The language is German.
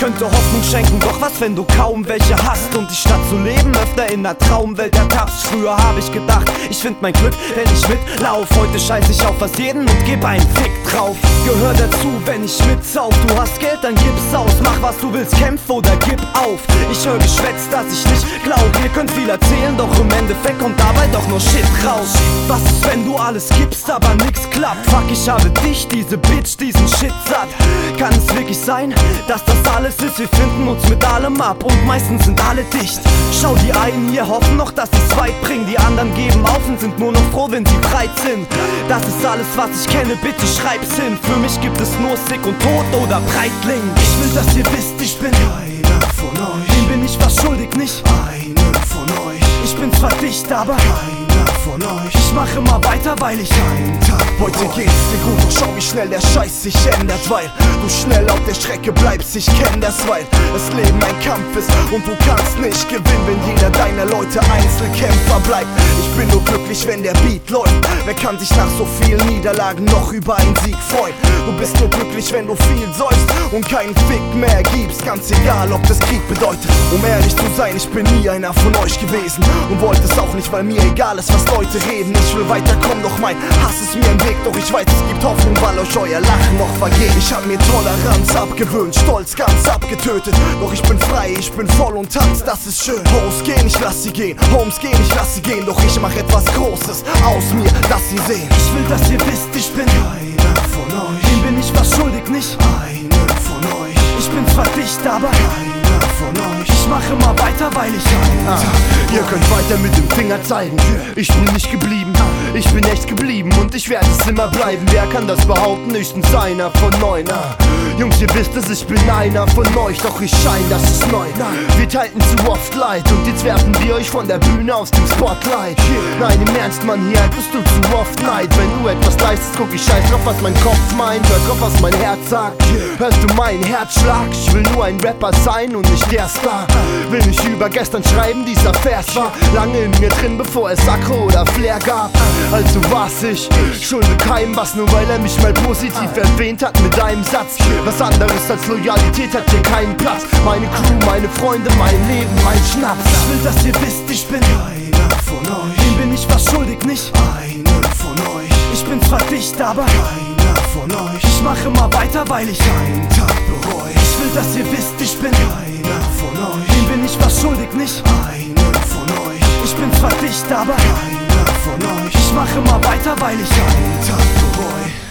könnte Hoffnung schenken, doch was, wenn du kaum welche hast und die Stadt zu leben öfter in der Traumwelt ertappst. Früher hab ich gedacht, ich find mein Glück, wenn ich mitlauf. Heute scheiß ich auf fast jeden und geb einen Fick drauf. Gehör dazu, wenn ich mitsauf. Du hast Geld, dann gib's aus. Mach was du willst, kämpf oder gib auf. Ich hör Geschwätz, dass ich nicht glaub. Ihr könnt viel erzählen, doch im Endeffekt kommt dabei doch nur Shit raus. Was ist, wenn du alles gibst, aber nix klappt? Fuck, ich habe dich, diese Bitch, diesen Shit satt. Kann es wirklich sein, dass das alles ist? Wir finden uns mit allem ab und meistens sind alle dicht. Schau, die einen hier hoffen noch, dass sie's weit bringen. Die anderen geben auf und sind nur noch froh, wenn sie breit sind. Das ist alles, was ich kenne, bitte schreib's hin. Für mich gibt es nur Sick und Tod oder Breitling. Ich will, dass ihr wisst, ich bin keiner von euch. Dem bin ich was schuldig, nicht einen von euch. Ich bin zwar dicht, aber keiner von euch. ich mach immer weiter, weil ich keinen Tag heute geht's dir gut, doch schau, wie schnell der Scheiß sich ändert, weil du schnell auf der Strecke bleibst. Ich kenn das, weil das Leben ein Kampf ist und du kannst nicht gewinnen, wenn jeder deiner Leute Einzelkämpfer bleibt. Ich bin nur glücklich, wenn der Beat läuft. Wer kann sich nach so vielen Niederlagen noch über einen Sieg freuen? Du bist nur glücklich, wenn du viel säufst und keinen Fick mehr gibst. Ganz egal, ob das Krieg bedeutet. Um ehrlich zu sein, ich bin nie einer von euch gewesen und wollte es auch nicht, weil mir egal ist, was Leute reden. Ich will weiterkommen, doch mein Hass ist mir im Weg. Doch ich weiß, es gibt Hoffnung, weil euch euer Lachen noch vergeht. Ich hab mir Toleranz abgewöhnt, Stolz ganz abgetötet. Doch ich bin frei, ich bin voll und tanz, das ist schön. Hoes gehen, ich lass sie gehen, Homes gehen, ich lass sie gehen. Doch ich mach etwas Großes aus mir, dass sie sehen. Ich will, dass ihr wisst, ich bin keiner von euch. Dem bin ich was schuldig, nicht einen von euch. Ich bin zwar dicht, aber keiner von euch. ich mach immer weiter, weil ich Ihr könnt weiter mit dem Finger zeigen. Ich bin nicht geblieben, ich bin echt geblieben und ich werde es immer bleiben. Wer kann das behaupten? Höchstens einer von neun. Jungs, ihr wisst es, ich bin einer von euch, doch ich schein, das ist neu. Wir teilten zu oft Leid und jetzt werfen wir euch von der Bühne aus dem Spotlight. Nein, im Ernst, Mann, hier hattest du zu oft Neid. Wenn du etwas leistest, guck ich scheiß drauf, was mein Kopf meint. Hör drauf, was mein Herz sagt. Hörst du meinen Herzschlag? Ich will nur ein Rapper sein und nicht der Star. Will nicht über gestern schreiben, dieser Vers war lange in mir drin, bevor es Sakko oder Flair gab. Also war's ich, schulde keinem was, nur weil er mich mal positiv erwähnt hat mit einem Satz. Was anderes als Loyalität hat hier keinen Platz. Meine Crew, meine Freunde, mein Leben, mein Schnaps. Ich will, dass ihr wisst, ich bin keiner von euch. Dem bin ich was schuldig, nicht einen von euch. Ich bin zwar dicht, aber keiner von euch. ich mach immer weiter, weil ich keinen Tag bereu. Ich will, dass ihr wisst, ich bin keiner von euch. Dem bin ich was schuldig, nicht einen von euch. Ich bin zwar dicht, aber keiner von euch. ich mach immer weiter, weil ich keinen Tag bereu.